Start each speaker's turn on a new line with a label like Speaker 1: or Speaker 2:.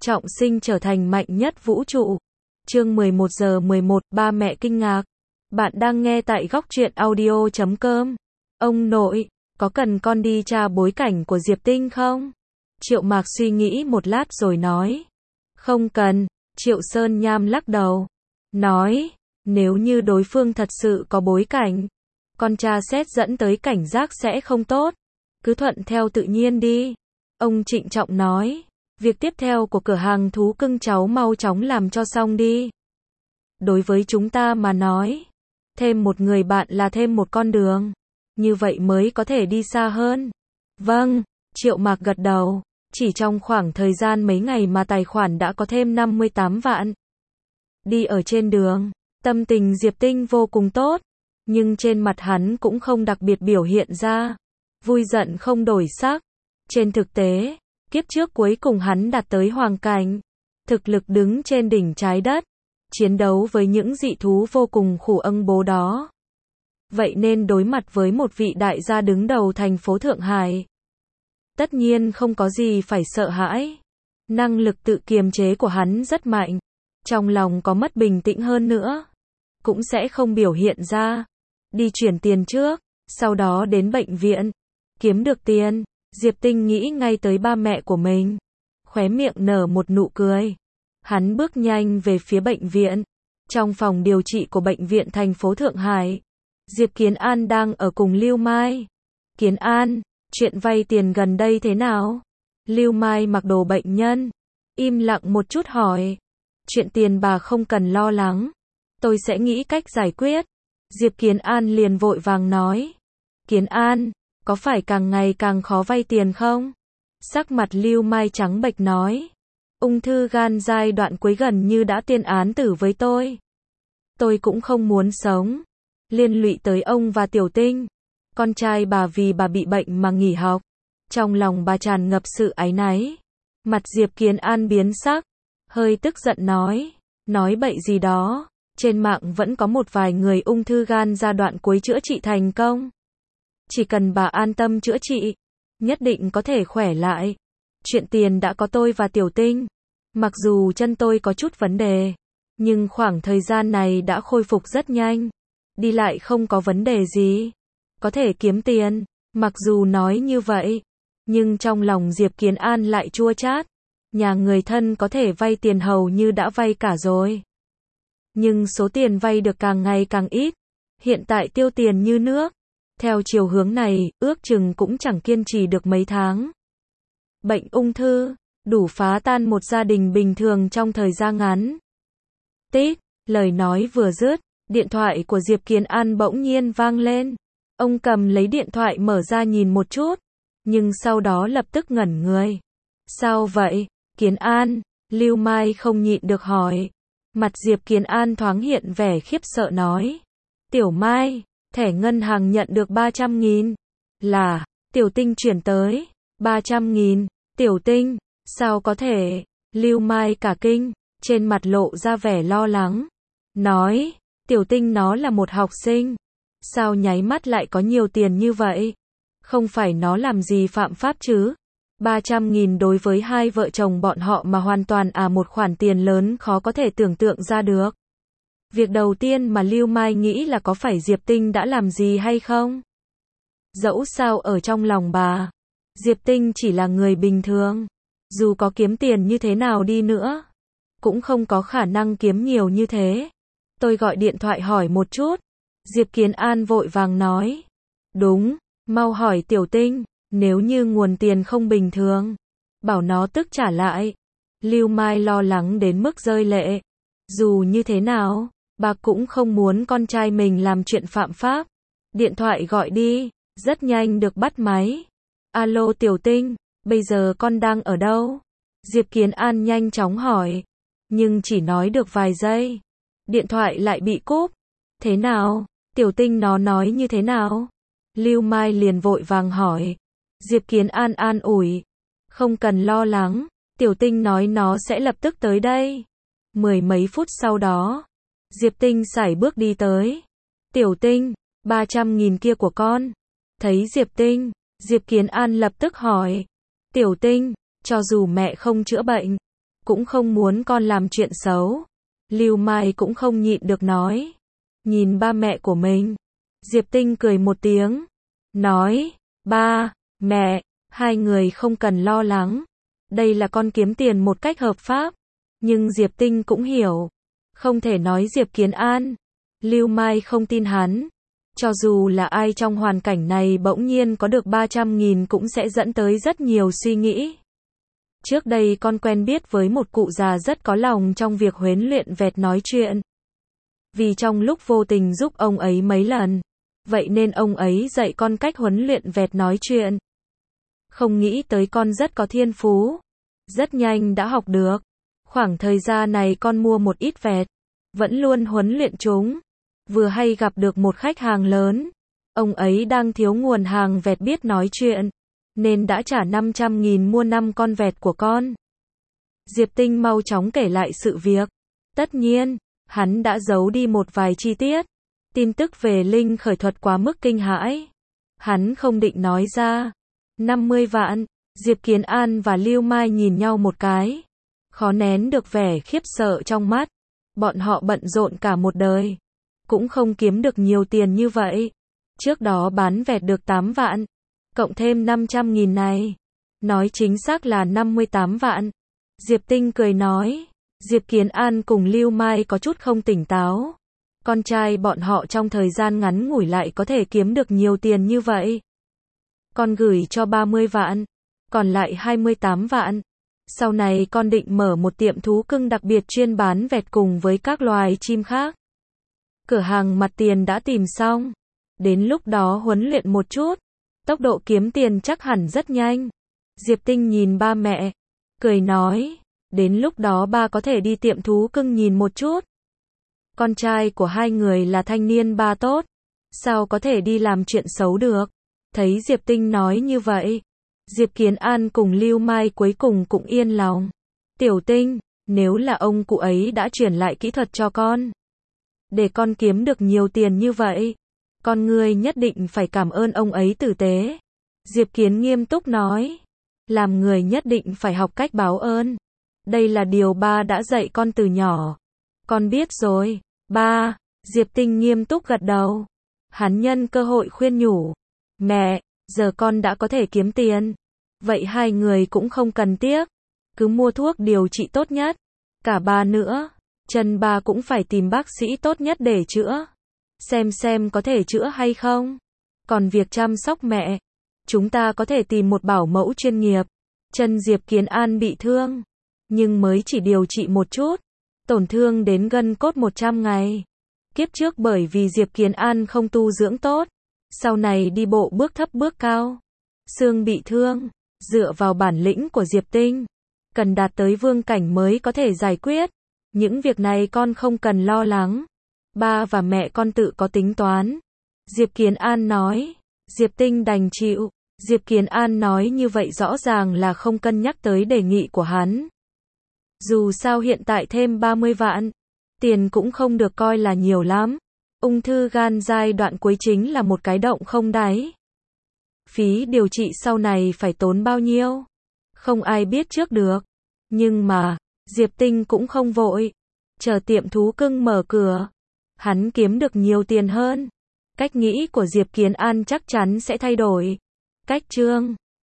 Speaker 1: trọng sinh trở thành mạnh nhất vũ trụ. Chương 11 giờ 11, ba mẹ kinh ngạc. Bạn đang nghe tại góc truyện audio.com. Ông nội, có cần con đi tra bối cảnh của Diệp Tinh không? Triệu Mạc suy nghĩ một lát rồi nói. Không cần, Triệu Sơn Nham lắc đầu. Nói, nếu như đối phương thật sự có bối cảnh, con tra xét dẫn tới cảnh giác sẽ không tốt. Cứ thuận theo tự nhiên đi. Ông trịnh trọng nói. Việc tiếp theo của cửa hàng thú cưng cháu mau chóng làm cho xong đi. Đối với chúng ta mà nói, thêm một người bạn là thêm một con đường. Như vậy mới có thể đi xa hơn. Vâng, Triệu Mạc gật đầu. Chỉ trong khoảng thời gian mấy ngày mà tài khoản đã có thêm 58 vạn. Đi ở trên đường, tâm tình Diệp Tinh vô cùng tốt. Nhưng trên mặt hắn cũng không đặc biệt biểu hiện ra. Vui giận không đổi sắc. Trên thực tế, kiếp trước cuối cùng hắn đạt tới hoàng cảnh. Thực lực đứng trên đỉnh trái đất. Chiến đấu với những dị thú vô cùng khủng bố đó. Vậy nên đối mặt với một vị đại gia đứng đầu thành phố Thượng Hải. Tất nhiên không có gì phải sợ hãi. Năng lực tự kiềm chế của hắn rất mạnh. Trong lòng có mất bình tĩnh hơn nữa, cũng sẽ không biểu hiện ra. Đi chuyển tiền trước, sau đó đến bệnh viện. Kiếm được tiền, Diệp Tinh nghĩ ngay tới ba mẹ của mình. Khóe miệng nở một nụ cười. Hắn bước nhanh về phía bệnh viện. Trong phòng điều trị của bệnh viện thành phố Thượng Hải, Diệp Kiến An đang ở cùng Lưu Mai. Kiến An, chuyện vay tiền gần đây thế nào? Lưu Mai mặc đồ bệnh nhân, im lặng một chút hỏi. Chuyện tiền bà không cần lo lắng, tôi sẽ nghĩ cách giải quyết. Diệp Kiến An liền vội vàng nói. Kiến An, có phải càng ngày càng khó vay tiền không? Sắc mặt Lưu Mai trắng bệch nói. Ung thư gan giai đoạn cuối gần như đã tuyên án tử với tôi. Tôi cũng không muốn sống liên lụy tới ông và Tiểu Tinh. Con trai bà vì bà bị bệnh mà nghỉ học. Trong lòng bà tràn ngập sự áy náy. Mặt Diệp Kiến An biến sắc, hơi tức giận nói bậy gì đó. Trên mạng vẫn có một vài người ung thư gan giai đoạn cuối chữa trị thành công. Chỉ cần bà an tâm chữa trị, nhất định có thể khỏe lại. Chuyện tiền đã có tôi và Tiểu Tinh. Mặc dù chân tôi có chút vấn đề, nhưng khoảng thời gian này đã khôi phục rất nhanh. Đi lại không có vấn đề gì. Có thể kiếm tiền. Mặc dù nói như vậy, nhưng trong lòng Diệp Kiến An lại chua chát. Nhà người thân có thể vay tiền hầu như đã vay cả rồi. Nhưng số tiền vay được càng ngày càng ít. Hiện tại tiêu tiền như nước. Theo chiều hướng này, ước chừng cũng chẳng kiên trì được mấy tháng. Bệnh ung thư, đủ phá tan một gia đình bình thường trong thời gian ngắn. Tít, lời nói vừa dứt, điện thoại của Diệp Kiến An bỗng nhiên vang lên. Ông cầm lấy điện thoại mở ra nhìn một chút, nhưng sau đó lập tức ngẩn người. Sao vậy, Kiến An? Lưu Mai không nhịn được hỏi. Mặt Diệp Kiến An thoáng hiện vẻ khiếp sợ nói. Tiểu Mai, thẻ ngân hàng nhận được 300.000. Là, Tiểu Tinh chuyển tới. 300.000, Tiểu Tinh, sao có thể? Lưu Mai cả kinh, trên mặt lộ ra vẻ lo lắng. Nói, Tiểu Tinh nó là một học sinh. Sao nháy mắt lại có nhiều tiền như vậy? Không phải nó làm gì phạm pháp chứ? 300.000 đối với hai vợ chồng bọn họ mà hoàn toàn một khoản tiền lớn khó có thể tưởng tượng ra được. Việc đầu tiên mà Lưu Mai nghĩ là có phải Diệp Tinh đã làm gì hay không? Dẫu sao ở trong lòng bà, Diệp Tinh chỉ là người bình thường. Dù có kiếm tiền như thế nào đi nữa, cũng không có khả năng kiếm nhiều như thế. Tôi gọi điện thoại hỏi một chút. Diệp Kiến An vội vàng nói. Đúng, mau hỏi Tiểu Tinh, nếu như nguồn tiền không bình thường, bảo nó tức trả lại. Lưu Mai lo lắng đến mức rơi lệ. Dù như thế nào, bà cũng không muốn con trai mình làm chuyện phạm pháp. Điện thoại gọi đi, rất nhanh được bắt máy. Alo Tiểu Tinh, bây giờ con đang ở đâu? Diệp Kiến An nhanh chóng hỏi. Nhưng chỉ nói được vài giây, điện thoại lại bị cúp. Thế nào? Tiểu Tinh nó nói như thế nào? Lưu Mai liền vội vàng hỏi. Diệp Kiến An an ủi. Không cần lo lắng, Tiểu Tinh nói nó sẽ lập tức tới đây. Mười mấy phút sau đó, Diệp Tinh sải bước đi tới. Tiểu Tinh, 300.000 kia của con. Thấy Diệp Tinh, Diệp Kiến An lập tức hỏi. Tiểu Tinh, cho dù mẹ không chữa bệnh, cũng không muốn con làm chuyện xấu. Lưu Mai cũng không nhịn được nói. Nhìn ba mẹ của mình. Diệp Tinh cười một tiếng. Nói, ba, mẹ, hai người không cần lo lắng. Đây là con kiếm tiền một cách hợp pháp. Nhưng Diệp Tinh cũng hiểu. Không thể nói Diệp Kiến An. Lưu Mai không tin hắn. Cho dù là ai trong hoàn cảnh này bỗng nhiên có được 300.000 cũng sẽ dẫn tới rất nhiều suy nghĩ. Trước đây con quen biết với một cụ già rất có lòng trong việc huấn luyện vẹt nói chuyện. Vì trong lúc vô tình giúp ông ấy mấy lần. Vậy nên ông ấy dạy con cách huấn luyện vẹt nói chuyện. Không nghĩ tới con rất có thiên phú. Rất nhanh đã học được. Khoảng thời gian này con mua một ít vẹt. Vẫn luôn huấn luyện chúng. Vừa hay gặp được một khách hàng lớn. Ông ấy đang thiếu nguồn hàng vẹt biết nói chuyện. Nên đã trả 500.000 mua 5 con vẹt của con. Diệp Tinh mau chóng kể lại sự việc. Tất nhiên, hắn đã giấu đi một vài chi tiết. Tin tức về Linh khởi thuật quá mức kinh hãi. Hắn không định nói ra. 50 vạn. Diệp Kiến An và Lưu Mai nhìn nhau một cái. Khó nén được vẻ khiếp sợ trong mắt. Bọn họ bận rộn cả một đời. Cũng không kiếm được nhiều tiền như vậy. Trước đó bán vẹt được 8 vạn. Cộng thêm 500.000 này. Nói chính xác là 58 vạn. Diệp Tinh cười nói. Diệp Kiến An cùng Lưu Mai có chút không tỉnh táo. Con trai bọn họ trong thời gian ngắn ngủi lại có thể kiếm được nhiều tiền như vậy. Con gửi cho 30 vạn. Còn lại 28 vạn. Sau này con định mở một tiệm thú cưng đặc biệt chuyên bán vẹt cùng với các loài chim khác. Cửa hàng mặt tiền đã tìm xong. Đến lúc đó huấn luyện một chút. Tốc độ kiếm tiền chắc hẳn rất nhanh. Diệp Tinh nhìn ba mẹ. Cười nói. Đến lúc đó ba có thể đi tiệm thú cưng nhìn một chút. Con trai của hai người là thanh niên ba tốt. Sao có thể đi làm chuyện xấu được. Thấy Diệp Tinh nói như vậy. Diệp Kiến An cùng Lưu Mai cuối cùng cũng yên lòng. Tiểu Tinh, nếu là ông cụ ấy đã truyền lại kỹ thuật cho con. Để con kiếm được nhiều tiền như vậy. Con ngươi nhất định phải cảm ơn ông ấy tử tế. Diệp Kiến nghiêm túc nói. Làm người nhất định phải học cách báo ơn. Đây là điều ba đã dạy con từ nhỏ. Con biết rồi, ba. Diệp Tinh nghiêm túc gật đầu. Hắn nhân cơ hội khuyên nhủ. Mẹ, giờ con đã có thể kiếm tiền. Vậy hai người cũng không cần tiếc. Cứ mua thuốc điều trị tốt nhất. Cả ba nữa. Chân ba cũng phải tìm bác sĩ tốt nhất để chữa. Xem có thể chữa hay không. Còn việc chăm sóc mẹ. Chúng ta có thể tìm một bảo mẫu chuyên nghiệp. Chân Diệp Kiến An bị thương. Nhưng mới chỉ điều trị một chút. Tổn thương đến gân cốt 100 ngày. Kiếp trước bởi vì Diệp Kiến An không tu dưỡng tốt. Sau này đi bộ bước thấp bước cao. Xương bị thương. Dựa vào bản lĩnh của Diệp Tinh. Cần đạt tới vương cảnh mới có thể giải quyết. Những việc này con không cần lo lắng. Ba và mẹ con tự có tính toán. Diệp Kiến An nói. Diệp Tinh đành chịu. Diệp Kiến An nói như vậy rõ ràng là không cân nhắc tới đề nghị của hắn. Dù sao hiện tại thêm 30 vạn. Tiền cũng không được coi là nhiều lắm. Ung thư gan giai đoạn cuối chính là một cái động không đáy. Phí điều trị sau này phải tốn bao nhiêu? Không ai biết trước được. Nhưng mà, Diệp Tinh cũng không vội. Chờ tiệm thú cưng mở cửa. Hắn kiếm được nhiều tiền hơn. Cách nghĩ của Diệp Kiến An chắc chắn sẽ thay đổi. Cách chương